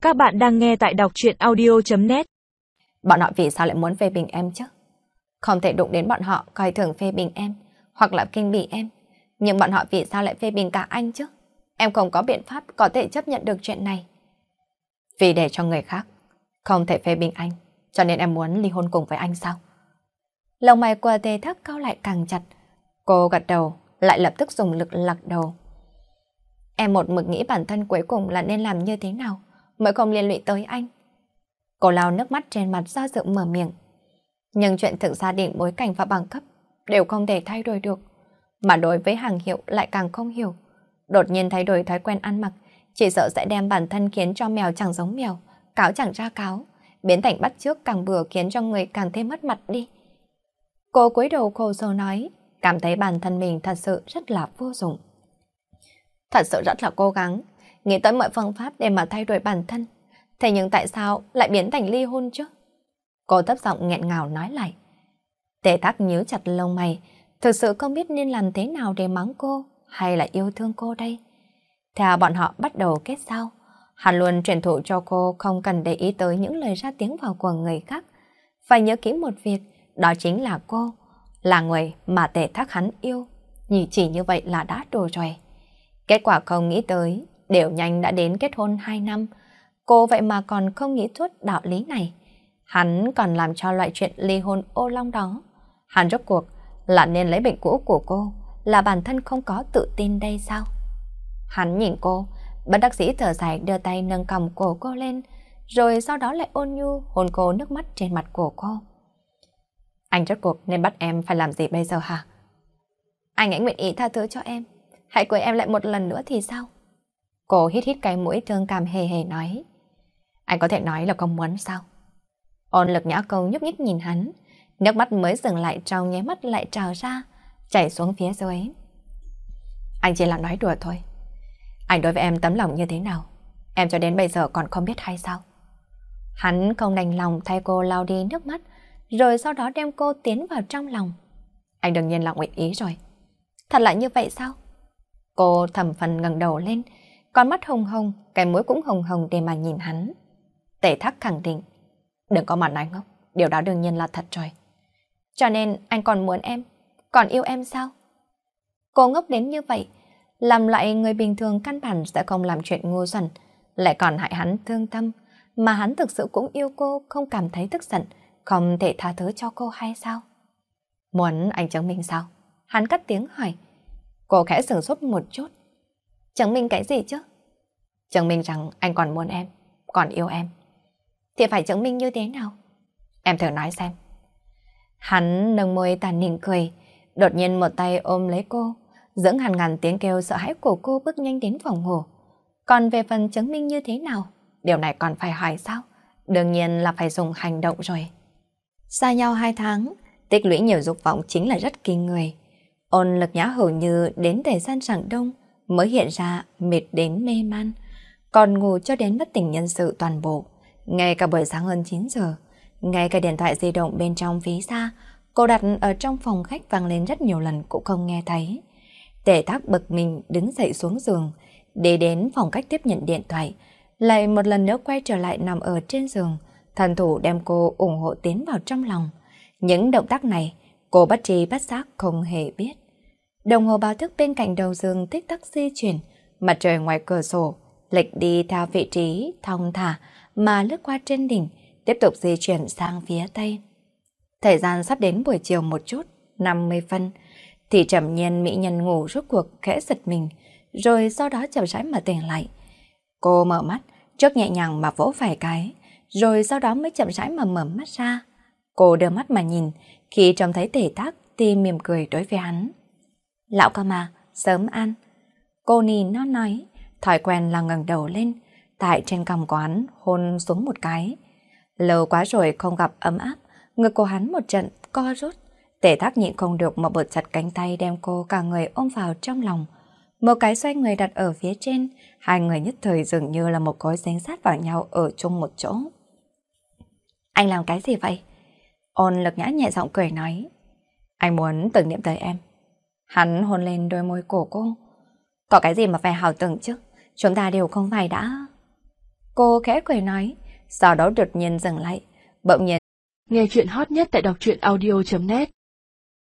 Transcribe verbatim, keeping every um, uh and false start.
Các bạn đang nghe tại đọc truyện audio chấm net. Bọn họ vì sao lại muốn phê bình em chứ? Không thể đụng đến bọn họ coi thường phê bình em, hoặc là kinh bỉ em. Nhưng bọn họ vì sao lại phê bình cả anh chứ? Em không có biện pháp có thể chấp nhận được chuyện này. Vì để cho người khác không thể phê bình anh, cho nên em muốn ly hôn cùng với anh sao? Lông mày của Tề Thác cau lại càng chặt. Cô gật đầu, lại lập tức dùng lực lắc đầu. Em một mực nghĩ bản thân cuối cùng là nên làm như thế nào mới không liên lụy tới anh. Cô lau nước mắt trên mặt do dự mở miệng. Nhưng chuyện thực gia đình, bối cảnh và bằng cấp đều không thể thay đổi được. Mà đối với hàng hiệu lại càng không hiểu. Đột nhiên thay đổi thói quen ăn mặc, chỉ sợ sẽ đem bản thân khiến cho mèo chẳng giống mèo, cáo chẳng ra cáo, biến thành bắt chước càng bừa khiến cho người càng thêm mất mặt đi. Cô cúi đầu khổ sở nói, cảm thấy bản thân mình thật sự rất là vô dụng. Thật sự rất là cố gắng, nghĩ tới mọi phương pháp để mà thay đổi bản thân. Thế nhưng tại sao lại biến thành ly hôn chứ? Cô thấp giọng nghẹn ngào nói lại. Tề Thác nhíu chặt lông mày, thực sự không biết nên làm thế nào để mắng cô hay là yêu thương cô đây. Theo bọn họ bắt đầu kết giao, hắn luôn truyền thụ cho cô không cần để ý tới những lời ra tiếng vào của người khác. Phải nhớ kỹ một việc, đó chính là cô, là người mà Tề Thác hắn yêu. Nhỉ, chỉ như vậy là đã đủ rồi. Kết quả không nghĩ tới, đều nhanh đã đến kết hôn hai năm. Cô vậy mà còn không nghĩ thuốc đạo lý này. Hắn còn làm cho loại chuyện ly hôn ô long đó. Hắn rốt cuộc là nên lấy bệnh cũ của cô, là bản thân không có tự tin đây sao? Hắn nhìn cô, bất đắc dĩ thở dài đưa tay nâng cằm cổ cô lên, rồi sau đó lại ôn nhu hôn cô nước mắt trên mặt của cô. Anh rốt cuộc nên bắt em phải làm gì bây giờ hả? Anh hãy nguyện ý tha thứ cho em, hãy cưới em lại một lần nữa thì sao? Cô hít hít cái mũi thương cảm hề hề nói. Anh có thể nói là không muốn sao? Ôn Lực Nhã câu nhúc nhích nhìn hắn, nước mắt mới dừng lại trong nháy mắt lại trào ra, chảy xuống phía dưới. Anh chỉ là nói đùa thôi. Anh đối với em tấm lòng như thế nào, em cho đến bây giờ còn không biết hay sao? Hắn không đành lòng thay cô lau đi nước mắt, rồi sau đó đem cô tiến vào trong lòng. Anh đương nhiên là nguyện ý rồi. Thật là như vậy sao? Cô thầm phần ngẩng đầu lên, con mắt hồng hồng, cái mũi cũng hồng hồng để mà nhìn hắn. Tề Thác khẳng định, đừng có mà nói ngốc, điều đó đương nhiên là thật rồi. Cho nên anh còn muốn em, còn yêu em sao? Cô ngốc đến như vậy, làm lại người bình thường căn bản sẽ không làm chuyện ngu xuẩn, lại còn hại hắn thương tâm, mà hắn thực sự cũng yêu cô, không cảm thấy tức giận, không thể tha thứ cho cô hay sao? Muốn anh chứng minh sao? Hắn cất tiếng hỏi. Cô khẽ sửng sốt một chút. Chứng minh cái gì chứ? Chứng minh rằng anh còn muốn em, còn yêu em. Thì phải chứng minh như thế nào? Em thử nói xem. Hắn nâng môi tàn nịnh cười, đột nhiên một tay ôm lấy cô, dưỡng hàn ngàn tiếng kêu sợ hãi của cô bước nhanh đến phòng ngủ. Còn về phần chứng minh như thế nào, điều này còn phải hỏi sao? Đương nhiên là phải dùng hành động rồi. Xa nhau hai tháng, tích lũy nhiều dục vọng chính là rất kinh người. Ôn Lực Nhã hầu như đến thời gian rạng đông mới hiện ra mệt đến mê man, còn ngủ cho đến bất tỉnh nhân sự toàn bộ. Ngay cả buổi sáng hơn chín giờ, ngay cả điện thoại di động bên trong ví da cô đặt ở trong phòng khách vang lên rất nhiều lần cũng không nghe thấy. Tề Thác bực mình đứng dậy xuống giường, đi đến phòng khách tiếp nhận điện thoại, lại một lần nữa quay trở lại nằm ở trên giường, thần thủ đem cô ủng hộ tiến vào trong lòng. Những động tác này cô bất tri bất giác không hề biết. Đồng hồ báo thức bên cạnh đầu giường tích tắc di chuyển, mặt trời ngoài cửa sổ lệch đi theo vị trí thong thả mà lướt qua trên đỉnh, tiếp tục di chuyển sang phía tây. Thời gian sắp đến buổi chiều một chút, năm mươi phân, thì trầm nhiên mỹ nhân ngủ rốt cuộc khẽ giật mình, rồi sau đó chậm rãi mà tỉnh lại. Cô mở mắt, trước nhẹ nhàng mà vỗ vài cái, rồi sau đó mới chậm rãi mà mở mắt ra. Cô đưa mắt mà nhìn, khi trông thấy Tề Thác thì mỉm cười đối với hắn. Lão ca mà, sớm ăn. Cô nì nó nói, thói quen là ngẩng đầu lên, tại trên cằm của hắn hôn xuống một cái. Lâu quá rồi không gặp ấm áp, ngực của hắn một trận co rút. Tề Thác nhịn không được mà bật chặt cánh tay đem cô cả người ôm vào trong lòng. Một cái xoay người đặt ở phía trên, hai người nhất thời dường như là một khối dính sát vào nhau ở chung một chỗ. Anh làm cái gì vậy? Ôn Lực Nhã nhẹ giọng cười nói. Anh muốn tưởng niệm tới em. Hắn hôn lên đôi môi cổ cô. Có cái gì mà phải hào tưởng chứ? Chúng ta đều không phải đã... Cô khẽ cười nói, sau đó đột nhiên dừng lại, bỗng nhiên. Nghe chuyện hot nhất tại đọc truyện audio chấm net